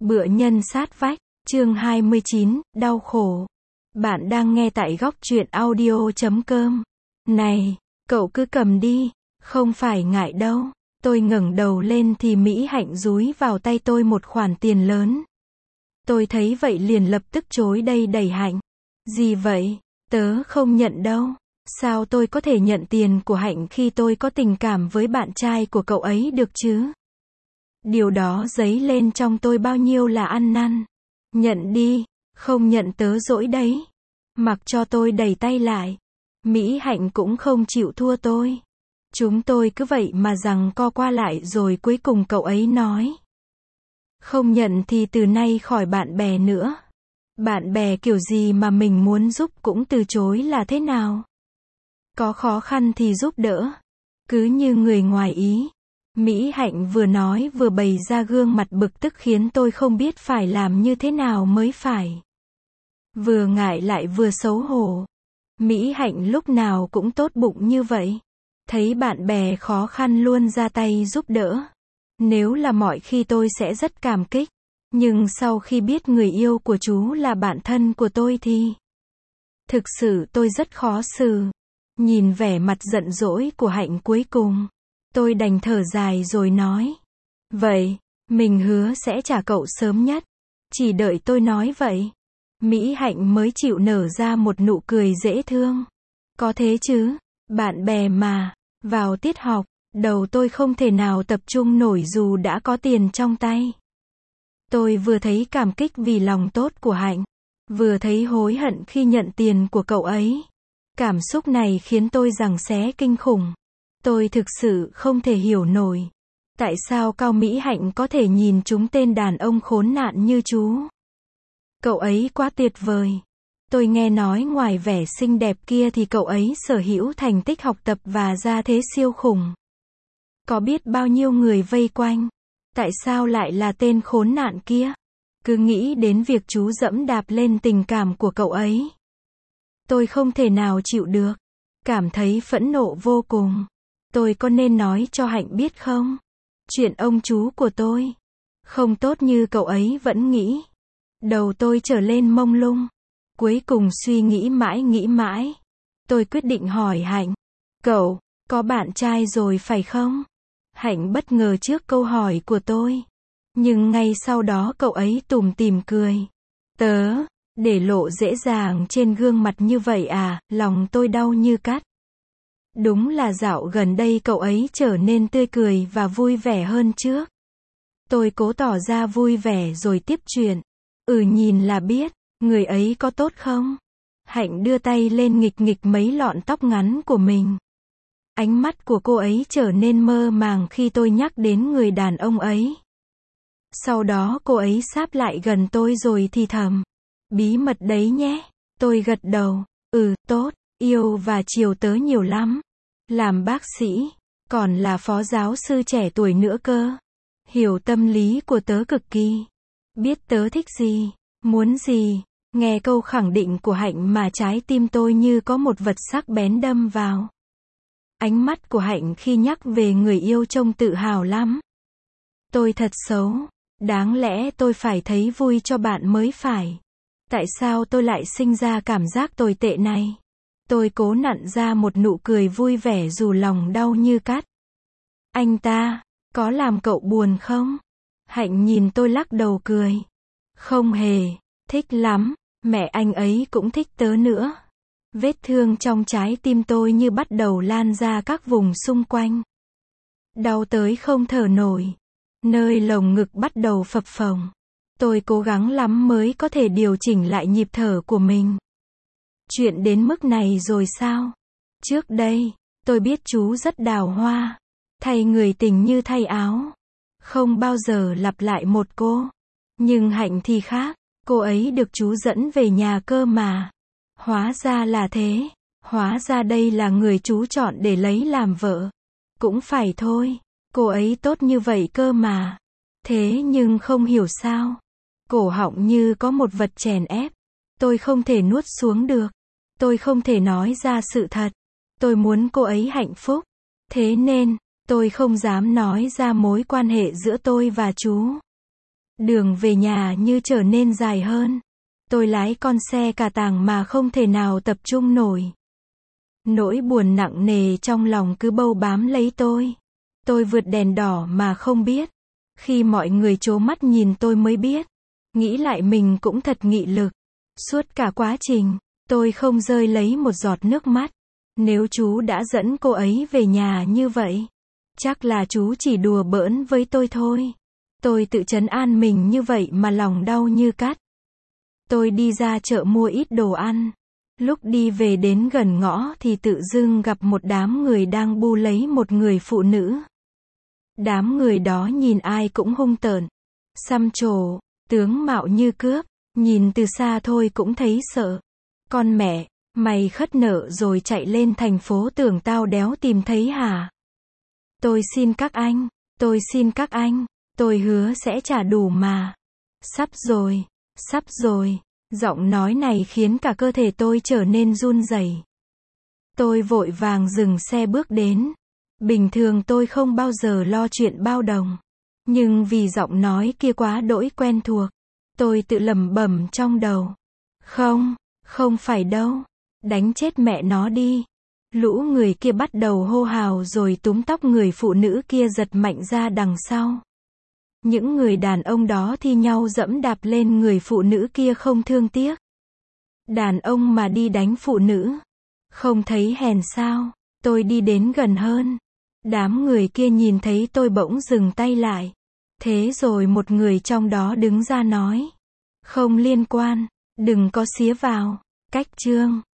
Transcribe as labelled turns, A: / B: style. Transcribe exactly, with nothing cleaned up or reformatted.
A: Bựa nhân sát vách, chương hai mươi chín, đau khổ. Bạn đang nghe tại góc truyện audio chấm com. Này, cậu cứ cầm đi, không phải ngại đâu. Tôi ngẩng đầu lên thì Mỹ Hạnh dúi vào tay tôi một khoản tiền lớn. Tôi thấy vậy liền lập tức chối đây đẩy Hạnh. Gì vậy? Tớ không nhận đâu. Sao tôi có thể nhận tiền của Hạnh khi tôi có tình cảm với bạn trai của cậu ấy được chứ? Điều đó dấy lên trong tôi bao nhiêu là ăn năn. Nhận đi, không nhận tớ dỗi đấy. Mặc cho tôi đẩy tay lại. Mỹ Hạnh cũng không chịu thua tôi. Chúng tôi cứ vậy mà giằng co qua lại rồi cuối cùng cậu ấy nói. Không nhận thì từ nay khỏi bạn bè nữa. Bạn bè kiểu gì mà mình muốn giúp cũng từ chối là thế nào? Có khó khăn thì giúp đỡ. Cứ như người ngoài ý. Mỹ Hạnh vừa nói vừa bày ra gương mặt bực tức khiến tôi không biết phải làm như thế nào mới phải. Vừa ngại lại vừa xấu hổ. Mỹ Hạnh lúc nào cũng tốt bụng như vậy. Thấy bạn bè khó khăn luôn ra tay giúp đỡ. Nếu là mọi khi tôi sẽ rất cảm kích. Nhưng sau khi biết người yêu của chú là bạn thân của tôi thì... Thực sự tôi rất khó xử. Nhìn vẻ mặt giận dỗi của Hạnh cuối cùng. Tôi đành thở dài rồi nói. Vậy, mình hứa sẽ trả cậu sớm nhất. Chỉ đợi tôi nói vậy. Mỹ Hạnh mới chịu nở ra một nụ cười dễ thương. Có thế chứ, bạn bè mà. Vào tiết học, đầu tôi không thể nào tập trung nổi dù đã có tiền trong tay. Tôi vừa thấy cảm kích vì lòng tốt của Hạnh. Vừa thấy hối hận khi nhận tiền của cậu ấy. Cảm xúc này khiến tôi giằng xé kinh khủng. Tôi thực sự không thể hiểu nổi. Tại sao Cao Mỹ Hạnh có thể nhìn chúng tên đàn ông khốn nạn như chú? Cậu ấy quá tuyệt vời. Tôi nghe nói ngoài vẻ xinh đẹp kia thì cậu ấy sở hữu thành tích học tập và gia thế siêu khủng. Có biết bao nhiêu người vây quanh. Tại sao lại là tên khốn nạn kia? Cứ nghĩ đến việc chú dẫm đạp lên tình cảm của cậu ấy. Tôi không thể nào chịu được. Cảm thấy phẫn nộ vô cùng. Tôi có nên nói cho Hạnh biết không? Chuyện ông chú của tôi không tốt như cậu ấy vẫn nghĩ. Đầu tôi trở lên mông lung. Cuối cùng suy nghĩ mãi nghĩ mãi. Tôi quyết định hỏi Hạnh. Cậu, có bạn trai rồi phải không? Hạnh bất ngờ trước câu hỏi của tôi. Nhưng ngay sau đó cậu ấy tủm tỉm cười. Tớ, để lộ dễ dàng trên gương mặt như vậy à, lòng tôi đau như cắt. Đúng là dạo gần đây cậu ấy trở nên tươi cười và vui vẻ hơn trước. Tôi cố tỏ ra vui vẻ rồi tiếp chuyện. Ừ nhìn là biết, người ấy có tốt không? Hạnh đưa tay lên nghịch nghịch mấy lọn tóc ngắn của mình. Ánh mắt của cô ấy trở nên mơ màng khi tôi nhắc đến người đàn ông ấy. Sau đó cô ấy sáp lại gần tôi rồi thì thầm. Bí mật đấy nhé. Tôi gật đầu. Ừ, tốt, yêu và chiều tớ nhiều lắm. Làm bác sĩ, còn là phó giáo sư trẻ tuổi nữa cơ. Hiểu tâm lý của tớ cực kỳ. Biết tớ thích gì, muốn gì. Nghe câu khẳng định của Hạnh mà trái tim tôi như có một vật sắc bén đâm vào. Ánh mắt của Hạnh khi nhắc về người yêu trông tự hào lắm. Tôi thật xấu. Đáng lẽ tôi phải thấy vui cho bạn mới phải. Tại sao tôi lại sinh ra cảm giác tồi tệ này? Tôi cố nặn ra một nụ cười vui vẻ dù lòng đau như cắt. Anh ta, có làm cậu buồn không? Hạnh nhìn tôi lắc đầu cười. Không hề, thích lắm, mẹ anh ấy cũng thích tớ nữa. Vết thương trong trái tim tôi như bắt đầu lan ra các vùng xung quanh. Đau tới không thở nổi. Nơi lồng ngực bắt đầu phập phồng. Tôi cố gắng lắm mới có thể điều chỉnh lại nhịp thở của mình. Chuyện đến mức này rồi sao? Trước đây, tôi biết chú rất đào hoa. Thay người tình như thay áo. Không bao giờ lặp lại một cô. Nhưng Hạnh thì khác. Cô ấy được chú dẫn về nhà cơ mà. Hóa ra là thế. Hóa ra đây là người chú chọn để lấy làm vợ. Cũng phải thôi. Cô ấy tốt như vậy cơ mà. Thế nhưng không hiểu sao. Cổ họng như có một vật chèn ép. Tôi không thể nuốt xuống được. Tôi không thể nói ra sự thật. Tôi muốn cô ấy hạnh phúc. Thế nên, tôi không dám nói ra mối quan hệ giữa tôi và chú. Đường về nhà như trở nên dài hơn. Tôi lái con xe cả tàng mà không thể nào tập trung nổi. Nỗi buồn nặng nề trong lòng cứ bâu bám lấy tôi. Tôi vượt đèn đỏ mà không biết. Khi mọi người trố mắt nhìn tôi mới biết. Nghĩ lại mình cũng thật nghị lực. Suốt cả quá trình, tôi không rơi lấy một giọt nước mắt. Nếu chú đã dẫn cô ấy về nhà như vậy, chắc là chú chỉ đùa bỡn với tôi thôi. Tôi tự trấn an mình như vậy mà lòng đau như cắt. Tôi đi ra chợ mua ít đồ ăn. Lúc đi về đến gần ngõ thì tự dưng gặp một đám người đang bu lấy một người phụ nữ. Đám người đó nhìn ai cũng hung tợn, xăm trổ, tướng mạo như cướp, nhìn từ xa thôi cũng thấy sợ. Con mẹ, mày khất nợ rồi chạy lên thành phố tưởng tao đéo tìm thấy hả? Tôi xin các anh, tôi xin các anh, tôi hứa sẽ trả đủ mà. Sắp rồi, sắp rồi. Giọng nói này khiến cả cơ thể tôi trở nên run rẩy. Tôi vội vàng dừng xe bước đến. Bình thường tôi không bao giờ lo chuyện bao đồng. Nhưng vì giọng nói kia quá đỗi quen thuộc, tôi tự lẩm bẩm trong đầu. Không, không phải đâu. Đánh chết mẹ nó đi. Lũ người kia bắt đầu hô hào rồi túm tóc người phụ nữ kia giật mạnh ra đằng sau. Những người đàn ông đó thi nhau dẫm đạp lên người phụ nữ kia không thương tiếc. Đàn ông mà đi đánh phụ nữ, không thấy hèn sao? Tôi đi đến gần hơn. Đám người kia nhìn thấy tôi bỗng dừng tay lại. Thế rồi một người trong đó đứng ra nói. Không liên quan, đừng có xía vào. Cách chương